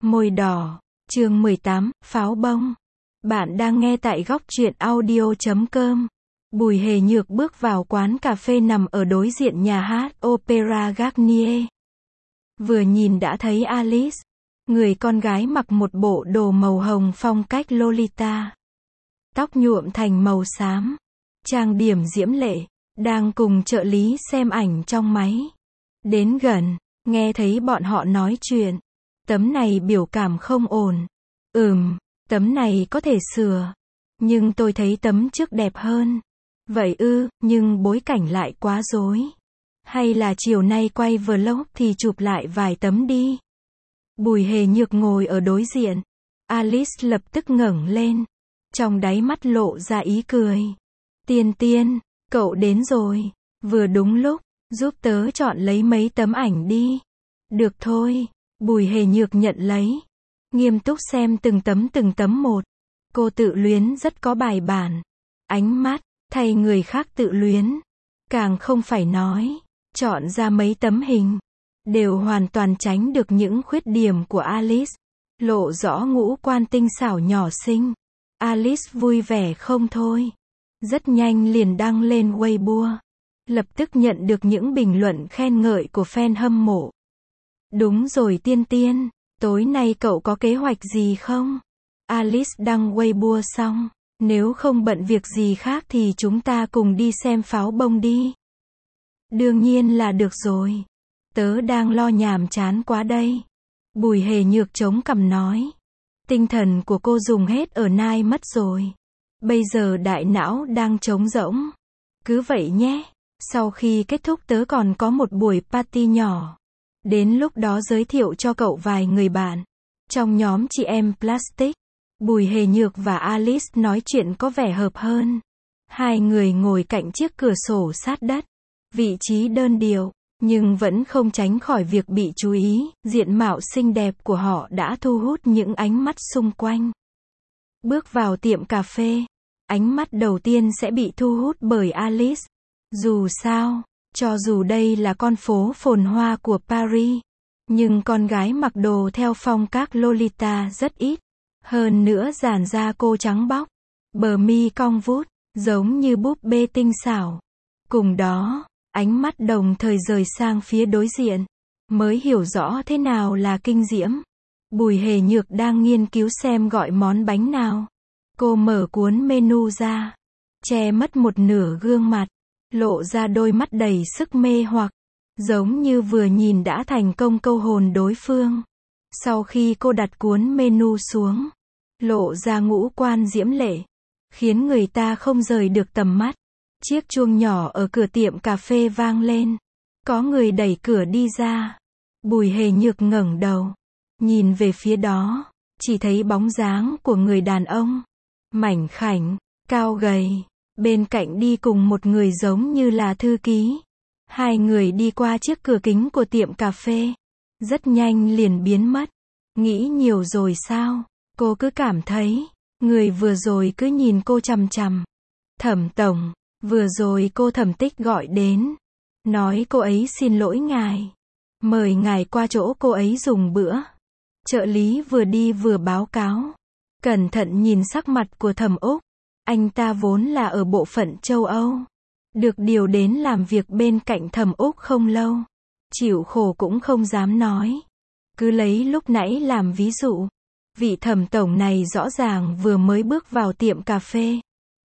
Môi đỏ, chương 18, pháo bông. Bạn đang nghe tại góc truyện audio.com. Bùi Hề Nhược bước vào quán cà phê nằm ở đối diện nhà hát Opera Garnier. Vừa nhìn đã thấy Alice, người con gái mặc một bộ đồ màu hồng phong cách Lolita. Tóc nhuộm thành màu xám, trang điểm diễm lệ, đang cùng trợ lý xem ảnh trong máy. Đến gần, nghe thấy bọn họ nói chuyện. Tấm này biểu cảm không ổn. Tấm này có thể sửa. Nhưng tôi thấy tấm trước đẹp hơn. Vậy ư, nhưng bối cảnh lại quá rối. Hay là chiều nay quay vlog thì chụp lại vài tấm đi. Bùi Hề Nhược ngồi ở đối diện. Alice lập tức ngẩng lên. Trong đáy mắt lộ ra ý cười. Tiên Tiên, cậu đến rồi. Vừa đúng lúc, giúp tớ chọn lấy mấy tấm ảnh đi. Được thôi. Bùi Hề Nhược nhận lấy. Nghiêm túc xem từng tấm một. Cô tự luyến rất có bài bản. Ánh mắt, thay người khác tự luyến. Càng không phải nói. Chọn ra mấy tấm hình. Đều hoàn toàn tránh được những khuyết điểm của Alice. Lộ rõ ngũ quan tinh xảo nhỏ xinh. Alice vui vẻ không thôi. Rất nhanh liền đăng lên Weibo. Lập tức nhận được những bình luận khen ngợi của fan hâm mộ. Đúng rồi Tiên Tiên, tối nay cậu có kế hoạch gì không? Alice đăng Weibo xong, nếu không bận việc gì khác thì chúng ta cùng đi xem pháo bông đi. Đương nhiên là được rồi. Tớ đang lo nhàm chán quá đây. Bùi Hề Nhược chống cằm nói. Tinh thần của cô dùng hết ở nai mất rồi. Bây giờ đại não đang trống rỗng. Cứ vậy nhé. Sau khi kết thúc tớ còn có một buổi party nhỏ. Đến lúc đó giới thiệu cho cậu vài người bạn. Trong nhóm chị em Plastic, Bùi Hề Nhược và Alice nói chuyện có vẻ hợp hơn. Hai người ngồi cạnh chiếc cửa sổ sát đất. Vị trí đơn điệu, nhưng vẫn không tránh khỏi việc bị chú ý. Diện mạo xinh đẹp của họ đã thu hút những ánh mắt xung quanh. Bước vào tiệm cà phê, ánh mắt đầu tiên sẽ bị thu hút bởi Alice. Dù sao, cho dù đây là con phố phồn hoa của Paris, nhưng con gái mặc đồ theo phong cách Lolita rất ít. Hơn nữa làn da cô trắng bóc, bờ mi cong vút, giống như búp bê tinh xảo. Cùng đó, ánh mắt đồng thời rời sang phía đối diện, mới hiểu rõ thế nào là kinh diễm. Bùi Hề Nhược đang nghiên cứu xem gọi món bánh nào. Cô mở cuốn menu ra, che mất một nửa gương mặt. Lộ ra đôi mắt đầy sức mê hoặc, giống như vừa nhìn đã thành công câu hồn đối phương. Sau khi cô đặt cuốn menu xuống, lộ ra ngũ quan diễm lệ, khiến người ta không rời được tầm mắt. Chiếc chuông nhỏ ở cửa tiệm cà phê vang lên. Có người đẩy cửa đi ra. Bùi Hề Nhược ngẩng đầu, nhìn về phía đó, chỉ thấy bóng dáng của người đàn ông, mảnh khảnh, cao gầy. Bên cạnh đi cùng một người giống như là thư ký. Hai người đi qua chiếc cửa kính của tiệm cà phê. Rất nhanh liền biến mất. Nghĩ nhiều rồi sao? Cô cứ cảm thấy, người vừa rồi cứ nhìn cô chằm chằm. Thẩm tổng, vừa rồi cô Thẩm Tích gọi đến. Nói cô ấy xin lỗi ngài. Mời ngài qua chỗ cô ấy dùng bữa. Trợ lý vừa đi vừa báo cáo. Cẩn thận nhìn sắc mặt của Thẩm Úc. Anh ta vốn là ở bộ phận châu Âu. Được điều đến làm việc bên cạnh Thẩm Úc không lâu. Chịu khổ cũng không dám nói. Cứ lấy lúc nãy làm ví dụ. Vị Thẩm tổng này rõ ràng vừa mới bước vào tiệm cà phê.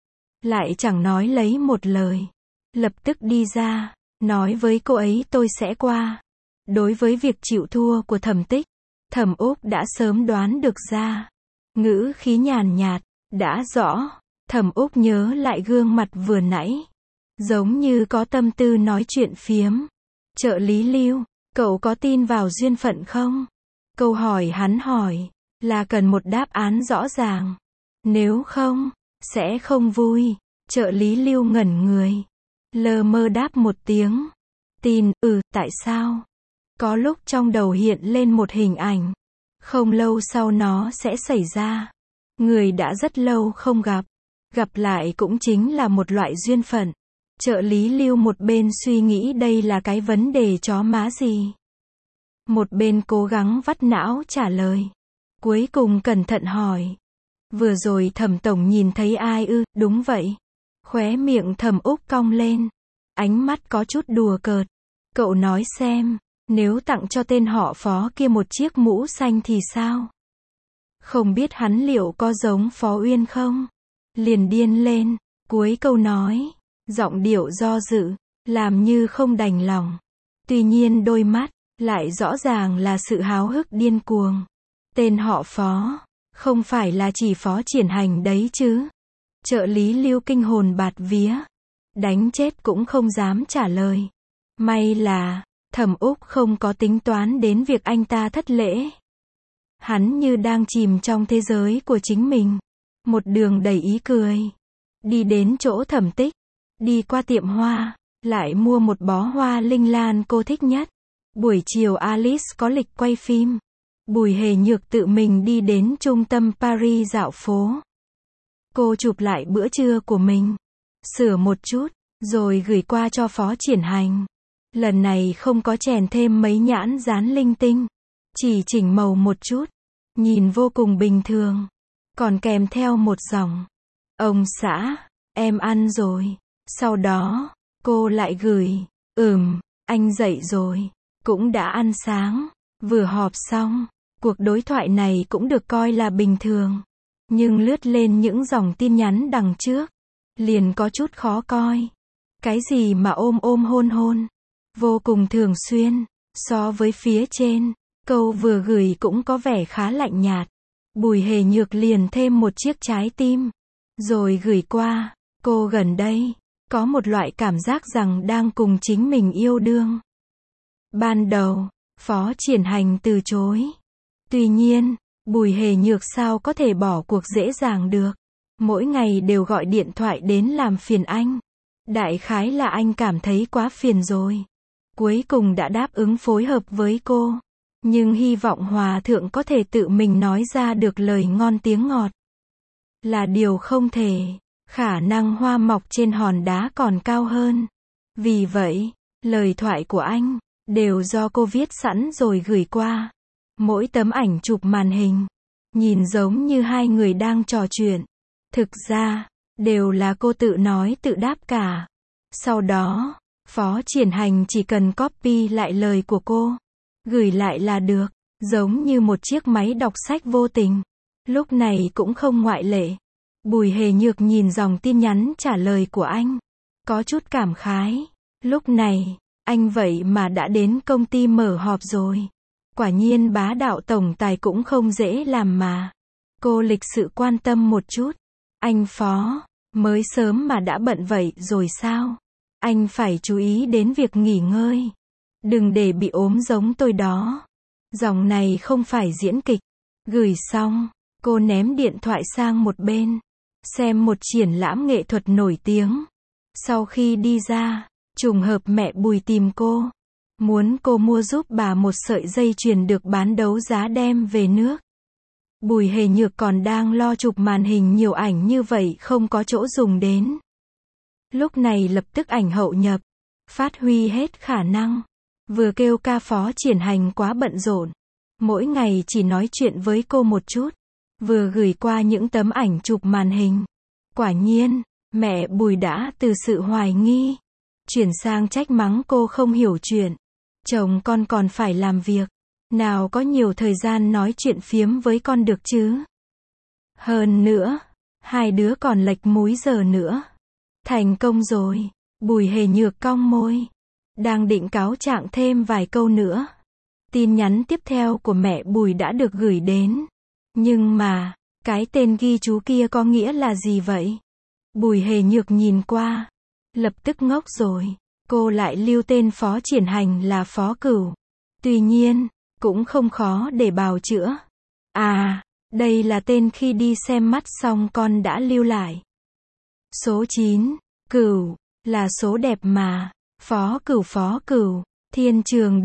Lại chẳng nói lấy một lời. Lập tức đi ra, nói với cô ấy tôi sẽ qua. Đối với việc chịu thua của Thẩm Tích, Thẩm Úc đã sớm đoán được ra. Ngữ khí nhàn nhạt, đã rõ. Thẩm Úc nhớ lại gương mặt vừa nãy. Giống như có tâm tư nói chuyện phiếm. Trợ lý Lưu, cậu có tin vào duyên phận không? Câu hỏi hắn hỏi, là cần một đáp án rõ ràng. Nếu không, sẽ không vui. Trợ lý Lưu ngẩn người. Lơ mơ đáp một tiếng. Tin, tại sao? Có lúc trong đầu hiện lên một hình ảnh. Không lâu sau nó sẽ xảy ra. Người đã rất lâu không gặp. Gặp lại cũng chính là một loại duyên phận. Trợ lý Lưu một bên suy nghĩ đây là cái vấn đề chó má gì. Một bên cố gắng vắt não trả lời. Cuối cùng cẩn thận hỏi. Vừa rồi Thẩm tổng nhìn thấy ai ư? Đúng vậy. Khóe miệng Thẩm Úc cong lên. Ánh mắt có chút đùa cợt. Cậu nói xem, nếu tặng cho tên họ Phó kia một chiếc mũ xanh thì sao? Không biết hắn liệu có giống Phó Uyên không? Liền điên lên, cuối câu nói, giọng điệu do dự, làm như không đành lòng. Tuy nhiên đôi mắt, lại rõ ràng là sự háo hức điên cuồng. Tên họ Phó, không phải là chỉ Phó Triển Hành đấy chứ? Trợ lý Lưu kinh hồn bạt vía. Đánh chết cũng không dám trả lời. May là, Thẩm Úc không có tính toán đến việc anh ta thất lễ. Hắn như đang chìm trong thế giới của chính mình. Một đường đầy ý cười. Đi đến chỗ Thẩm Tích. Đi qua tiệm hoa. Lại mua một bó hoa linh lan cô thích nhất. Buổi chiều Alice có lịch quay phim. Bùi Hề Nhược tự mình đi đến trung tâm Paris dạo phố. Cô chụp lại bữa trưa của mình. Sửa một chút. Rồi gửi qua cho Phó Triển Hành. Lần này không có chèn thêm mấy nhãn dán linh tinh. Chỉ chỉnh màu một chút. Nhìn vô cùng bình thường. Còn kèm theo một dòng. Ông xã, em ăn rồi. Sau đó, cô lại gửi. Anh dậy rồi. Cũng đã ăn sáng. Vừa họp xong. Cuộc đối thoại này cũng được coi là bình thường. Nhưng lướt lên những dòng tin nhắn đằng trước. Liền có chút khó coi. Cái gì mà ôm hôn. Vô cùng thường xuyên. So với phía trên, câu vừa gửi cũng có vẻ khá lạnh nhạt. Bùi Hề Nhược liền thêm một chiếc trái tim. Rồi gửi qua. Cô gần đây, có một loại cảm giác rằng đang cùng chính mình yêu đương. Ban đầu, Phó Triển Hành từ chối. Tuy nhiên, Bùi Hề Nhược sao có thể bỏ cuộc dễ dàng được. Mỗi ngày đều gọi điện thoại đến làm phiền anh. Đại khái là anh cảm thấy quá phiền rồi. Cuối cùng đã đáp ứng phối hợp với cô. Nhưng hy vọng Hòa Thượng có thể tự mình nói ra được lời ngon tiếng ngọt. Là điều không thể. Khả năng hoa mọc trên hòn đá còn cao hơn. Vì vậy, lời thoại của anh, đều do cô viết sẵn rồi gửi qua. Mỗi tấm ảnh chụp màn hình. Nhìn giống như hai người đang trò chuyện. Thực ra, đều là cô tự nói tự đáp cả. Sau đó, Phó Triển Hành chỉ cần copy lại lời của cô. Gửi lại là được. Giống như một chiếc máy đọc sách vô tình. Lúc này cũng không ngoại lệ. Bùi Hề Nhược nhìn dòng tin nhắn trả lời của anh. Có chút cảm khái. Lúc này, anh vậy mà đã đến công ty mở họp rồi. Quả nhiên bá đạo tổng tài cũng không dễ làm mà. Cô lịch sự quan tâm một chút. Anh Phó, mới sớm mà đã bận vậy rồi sao? Anh phải chú ý đến việc nghỉ ngơi. Đừng để bị ốm giống tôi đó. Dòng này không phải diễn kịch. Gửi xong, cô ném điện thoại sang một bên. Xem một triển lãm nghệ thuật nổi tiếng. Sau khi đi ra, trùng hợp mẹ Bùi tìm cô. Muốn cô mua giúp bà một sợi dây chuyền được bán đấu giá đem về nước. Bùi Hề Nhược còn đang lo chụp màn hình nhiều ảnh như vậy không có chỗ dùng đến. Lúc này lập tức ảnh hậu nhập. Phát huy hết khả năng. Vừa kêu ca Phó Triển Hành quá bận rộn. Mỗi ngày chỉ nói chuyện với cô một chút. Vừa gửi qua những tấm ảnh chụp màn hình. Quả nhiên, mẹ Bùi đã từ sự hoài nghi. Chuyển sang trách mắng cô không hiểu chuyện. Chồng con còn phải làm việc. Nào có nhiều thời gian nói chuyện phiếm với con được chứ. Hơn nữa, hai đứa còn lệch múi giờ nữa. Thành công rồi. Bùi Hề Nhược cong môi. Đang định cáo trạng thêm vài câu nữa. Tin nhắn tiếp theo của mẹ Bùi đã được gửi đến. Nhưng mà, cái tên ghi chú kia có nghĩa là gì vậy? Bùi Hề Nhược nhìn qua. Lập tức ngốc rồi. Cô lại lưu tên Phó Triển Hành là Phó Cửu. Tuy nhiên, cũng không khó để bào chữa. À, đây là tên khi đi xem mắt xong con đã lưu lại. Số 9, Cửu, là số đẹp mà. Phó Cửu, thiên trường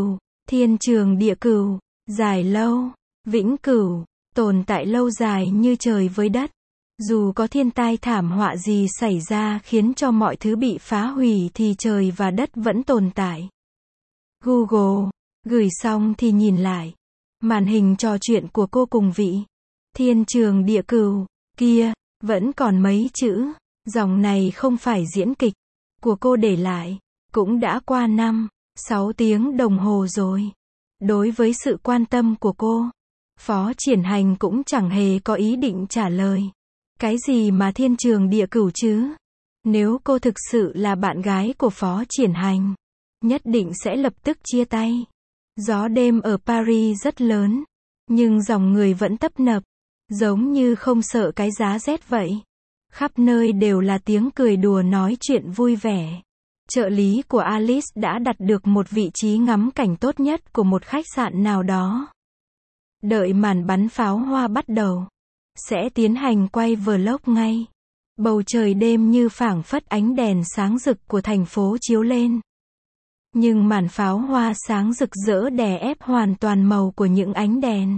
địa cửu, dài lâu, vĩnh cửu, tồn tại lâu dài như trời với đất. Dù có thiên tai thảm họa gì xảy ra khiến cho mọi thứ bị phá hủy thì trời và đất vẫn tồn tại. Google, gửi xong thì nhìn lại. Màn hình trò chuyện của cô cùng vị thiên trường địa cửu kia, vẫn còn mấy chữ. Dòng này không phải diễn kịch của cô để lại. Cũng đã qua 6 tiếng đồng hồ rồi. Đối với sự quan tâm của cô, Phó Triển Hành cũng chẳng hề có ý định trả lời. Cái gì mà thiên trường địa cửu chứ? Nếu cô thực sự là bạn gái của Phó Triển Hành, nhất định sẽ lập tức chia tay. Gió đêm ở Paris rất lớn, nhưng dòng người vẫn tấp nập, giống như không sợ cái giá rét vậy. Khắp nơi đều là tiếng cười đùa nói chuyện vui vẻ. Trợ lý của Alice đã đặt được một vị trí ngắm cảnh tốt nhất của một khách sạn nào đó. Đợi màn bắn pháo hoa bắt đầu, sẽ tiến hành quay vlog ngay. Bầu trời đêm như phảng phất ánh đèn sáng rực của thành phố chiếu lên. Nhưng màn pháo hoa sáng rực rỡ đè ép hoàn toàn màu của những ánh đèn.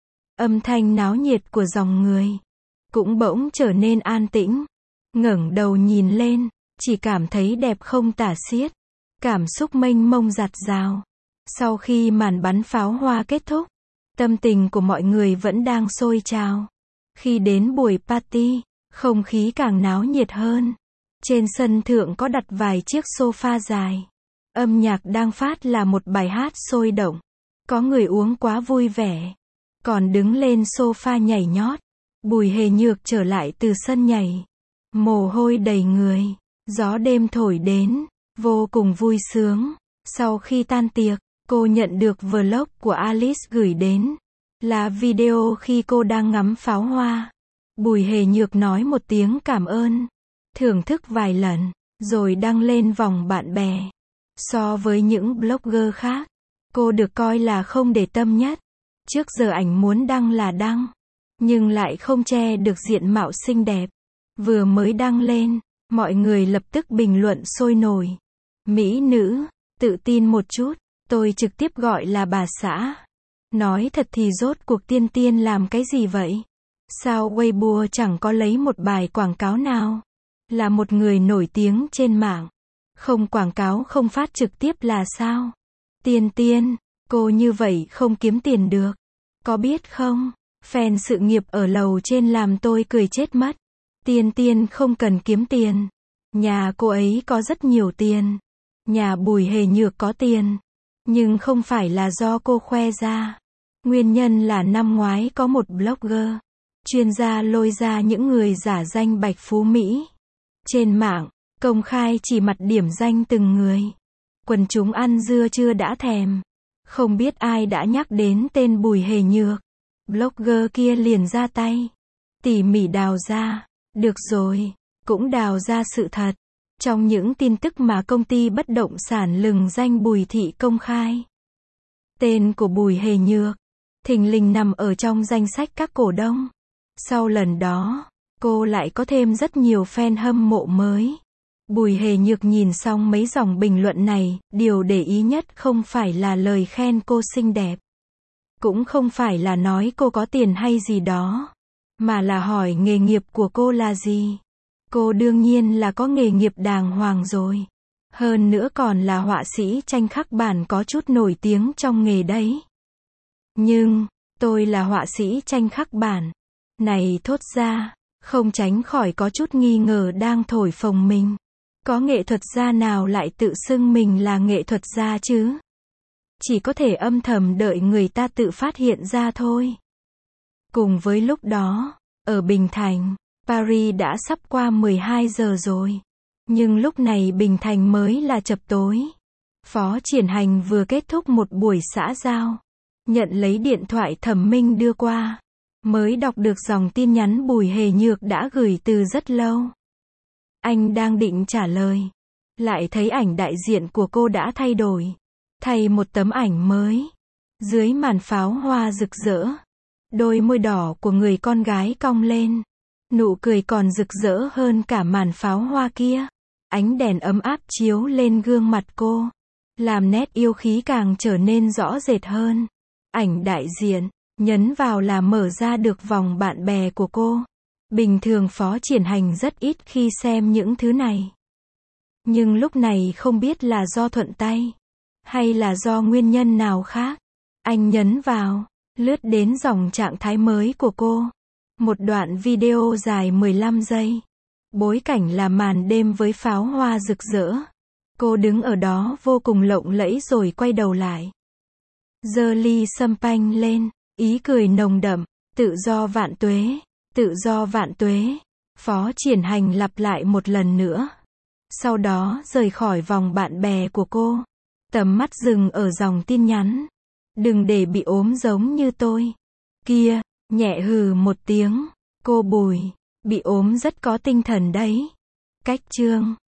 Âm thanh náo nhiệt của dòng người cũng bỗng trở nên an tĩnh. Ngẩng đầu nhìn lên, chỉ cảm thấy đẹp không tả xiết. Cảm xúc mênh mông dạt dào. Sau khi màn bắn pháo hoa kết thúc, tâm tình của mọi người vẫn đang sôi trào. Khi đến buổi party, không khí càng náo nhiệt hơn. Trên sân thượng có đặt vài chiếc sofa dài. Âm nhạc đang phát là một bài hát sôi động. Có người uống quá vui vẻ, còn đứng lên sofa nhảy nhót. Bùi Hề Nhược trở lại từ sân nhảy. Mồ hôi đầy người. Gió đêm thổi đến, vô cùng vui sướng. Sau khi tan tiệc, cô nhận được vlog của Alice gửi đến. Là video khi cô đang ngắm pháo hoa. Bùi Hề Nhược nói một tiếng cảm ơn. Thưởng thức vài lần, rồi đăng lên vòng bạn bè. So với những blogger khác, cô được coi là không để tâm nhất. Trước giờ ảnh muốn đăng là đăng, nhưng lại không che được diện mạo xinh đẹp. Vừa mới đăng lên, mọi người lập tức bình luận sôi nổi. Mỹ nữ, tự tin một chút, tôi trực tiếp gọi là bà xã. Nói thật thì rốt cuộc Tiên Tiên làm cái gì vậy? Sao Weibo chẳng có lấy một bài quảng cáo nào? Là một người nổi tiếng trên mạng. Không quảng cáo không phát trực tiếp là sao? Tiên Tiên, cô như vậy không kiếm tiền được. Có biết không? Fan sự nghiệp ở lầu trên làm tôi cười chết mất. Tiên Tiên không cần kiếm tiền. Nhà cô ấy có rất nhiều tiền. Nhà Bùi Hề Nhược có tiền. Nhưng không phải là do cô khoe ra. Nguyên nhân là năm ngoái có một blogger, chuyên gia lôi ra những người giả danh Bạch Phú Mỹ. Trên mạng, công khai chỉ mặt điểm danh từng người. Quần chúng ăn dưa chưa đã thèm. Không biết ai đã nhắc đến tên Bùi Hề Nhược. Blogger kia liền ra tay. Tỉ mỉ đào ra. Được rồi, cũng đào ra sự thật. Trong những tin tức mà công ty bất động sản lừng danh Bùi Thị công khai, tên của Bùi Hề Nhược thình lình nằm ở trong danh sách các cổ đông. Sau lần đó, cô lại có thêm rất nhiều fan hâm mộ mới. Bùi Hề Nhược nhìn xong mấy dòng bình luận này, điều để ý nhất không phải là lời khen cô xinh đẹp. Cũng không phải là nói cô có tiền hay gì đó. Mà là hỏi nghề nghiệp của cô là gì. Cô đương nhiên là có nghề nghiệp đàng hoàng rồi. Hơn nữa còn là họa sĩ tranh khắc bản có chút nổi tiếng trong nghề đấy. Nhưng, tôi là họa sĩ tranh khắc bản. Này thốt ra, không tránh khỏi có chút nghi ngờ đang thổi phồng mình. Có nghệ thuật gia nào lại tự xưng mình là nghệ thuật gia chứ? Chỉ có thể âm thầm đợi người ta tự phát hiện ra thôi. Cùng với lúc đó, ở Bình Thành, Paris đã sắp qua 12 giờ rồi. Nhưng lúc này Bình Thành mới là chập tối. Phó Triển Hành vừa kết thúc một buổi xã giao. Nhận lấy điện thoại Thẩm Minh đưa qua. Mới đọc được dòng tin nhắn Bùi Hề Nhược đã gửi từ rất lâu. Anh đang định trả lời. Lại thấy ảnh đại diện của cô đã thay đổi. Thay một tấm ảnh mới. Dưới màn pháo hoa rực rỡ. Đôi môi đỏ của người con gái cong lên. Nụ cười còn rực rỡ hơn cả màn pháo hoa kia. Ánh đèn ấm áp chiếu lên gương mặt cô. Làm nét yêu khí càng trở nên rõ rệt hơn. Ảnh đại diện, nhấn vào là mở ra được vòng bạn bè của cô. Bình thường Phó Triển Hành rất ít khi xem những thứ này. Nhưng lúc này không biết là do thuận tay, hay là do nguyên nhân nào khác. Anh nhấn vào, Lướt đến dòng trạng thái mới của cô. Một đoạn video dài 15 giây. Bối cảnh là màn đêm với pháo hoa rực rỡ. Cô đứng ở đó vô cùng lộng lẫy rồi quay đầu lại. Giơ ly champagne lên, ý cười nồng đậm, tự do vạn tuế, tự do vạn tuế. Phó Triển Hành lặp lại một lần nữa. Sau đó rời khỏi vòng bạn bè của cô. Tầm mắt dừng ở dòng tin nhắn. Đừng để bị ốm giống như tôi. Kia, nhẹ hừ một tiếng. Cô Bùi, bị ốm rất có tinh thần đấy. Cách chương